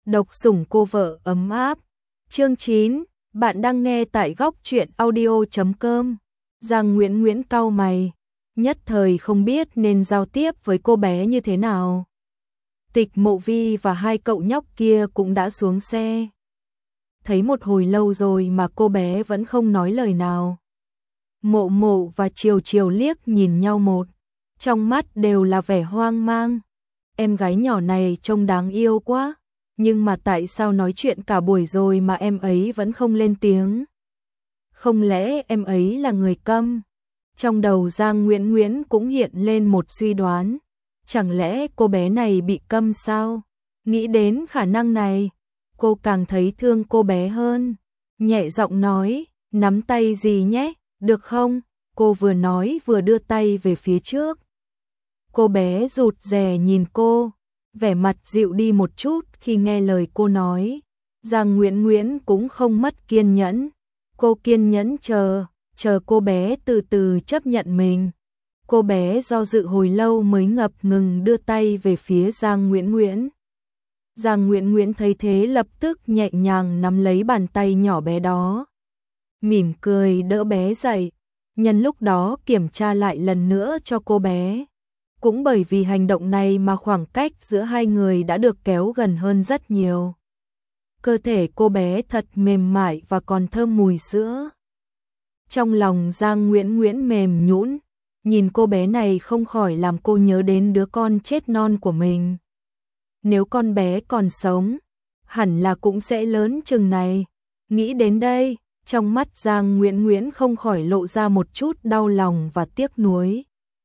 Độc sủng cô vợ ấm áp. Chương 9, bạn đang nghe tại góc truyện audio.com. Giang Nguyễn Nguyễn cau mày, nhất thời không biết nên giao tiếp với cô bé như thế nào. Tịch Mộ Vi và hai cậu nhóc kia cũng đã xuống xe. Thấy một hồi lâu rồi mà cô bé vẫn không nói lời nào. Mộ Mộ và Triều Triều liếc nhìn nhau một, trong mắt đều là vẻ hoang mang. Em gái nhỏ này trông đáng yêu quá, nhưng mà tại sao nói chuyện cả buổi rồi mà em ấy vẫn không lên tiếng? Không lẽ em ấy là người câm? Trong đầu Giang Nguyễn Nguyễn cũng hiện lên một suy đoán. Chẳng lẽ cô bé này bị câm sao? Nghĩ đến khả năng này, cô càng thấy thương cô bé hơn. Nhẹ giọng nói, nắm tay gì nhé, được không? Cô vừa nói vừa đưa tay về phía trước. Cô bé rụt rè nhìn cô, vẻ mặt dịu đi một chút khi nghe lời cô nói. Giang Nguyễn Nguyễn cũng không mất kiên nhẫn. Cô kiên nhẫn chờ cô bé từ từ chấp nhận mình. Cô bé do dự hồi lâu mới ngập ngừng đưa tay về phía Giang Nguyễn Nguyễn. Giang Nguyễn Nguyễn thấy thế lập tức nhẹ nhàng nắm lấy bàn tay nhỏ bé đó. Mỉm cười đỡ bé dậy, nhân lúc đó kiểm tra lại lần nữa cho cô bé. Cũng bởi vì hành động này mà khoảng cách giữa hai người đã được kéo gần hơn rất nhiều. Cơ thể cô bé thật mềm mại và còn thơm mùi sữa. Trong lòng Giang Nguyễn Nguyễn mềm nhũn, nhìn cô bé này không khỏi làm cô nhớ đến đứa con chết non của mình. Nếu con bé còn sống, hẳn là cũng sẽ lớn chừng này. Nghĩ đến đây, trong mắt Giang Nguyễn Nguyễn không khỏi lộ ra một chút đau lòng và tiếc nuối.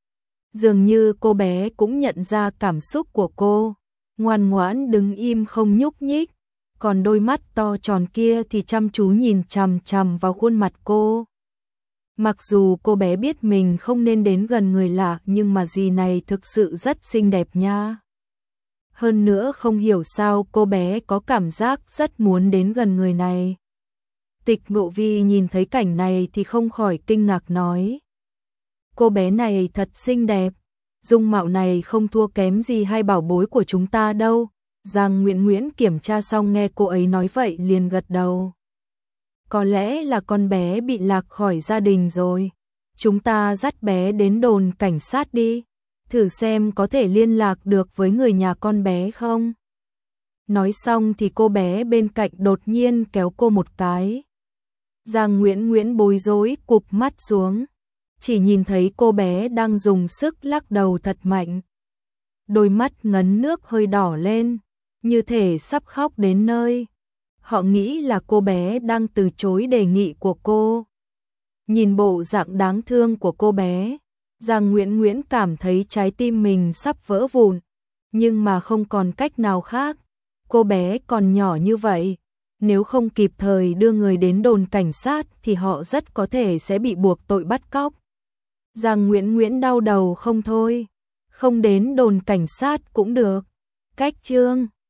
Dường như cô bé cũng nhận ra cảm xúc của cô, ngoan ngoãn đứng im không nhúc nhích, còn đôi mắt to tròn kia thì chăm chú nhìn chằm chằm vào khuôn mặt cô. Mặc dù cô bé biết mình không nên đến gần người lạ nhưng mà dì này thực sự rất xinh đẹp nha. Hơn nữa không hiểu sao cô bé có cảm giác rất muốn đến gần người này. Tịch Mộ Vi nhìn thấy cảnh này thì không khỏi kinh ngạc nói. Cô bé này thật xinh đẹp, dung mạo này không thua kém gì hai bảo bối của chúng ta đâu. Giang Nguyễn Nguyễn kiểm tra xong nghe cô ấy nói vậy liền gật đầu. Có lẽ là con bé bị lạc khỏi gia đình rồi. Chúng ta dắt bé đến đồn cảnh sát đi, thử xem có thể liên lạc được với người nhà con bé không. Nói xong thì cô bé bên cạnh đột nhiên kéo cô một cái. Giang Nguyễn Nguyễn bối rối cụp mắt xuống, chỉ nhìn thấy cô bé đang dùng sức lắc đầu thật mạnh. Đôi mắt ngấn nước hơi đỏ lên, như thể sắp khóc đến nơi. Họ nghĩ là cô bé đang từ chối đề nghị của cô. Nhìn bộ dạng đáng thương của cô bé, Giang Nguyễn Nguyễn cảm thấy trái tim mình sắp vỡ vụn, nhưng mà không còn cách nào khác. Cô bé còn nhỏ như vậy, nếu không kịp thời đưa người đến đồn cảnh sát thì họ rất có thể sẽ bị buộc tội bắt cóc. Giang Nguyễn Nguyễn đau đầu không thôi, không đến đồn cảnh sát cũng được. Cách chương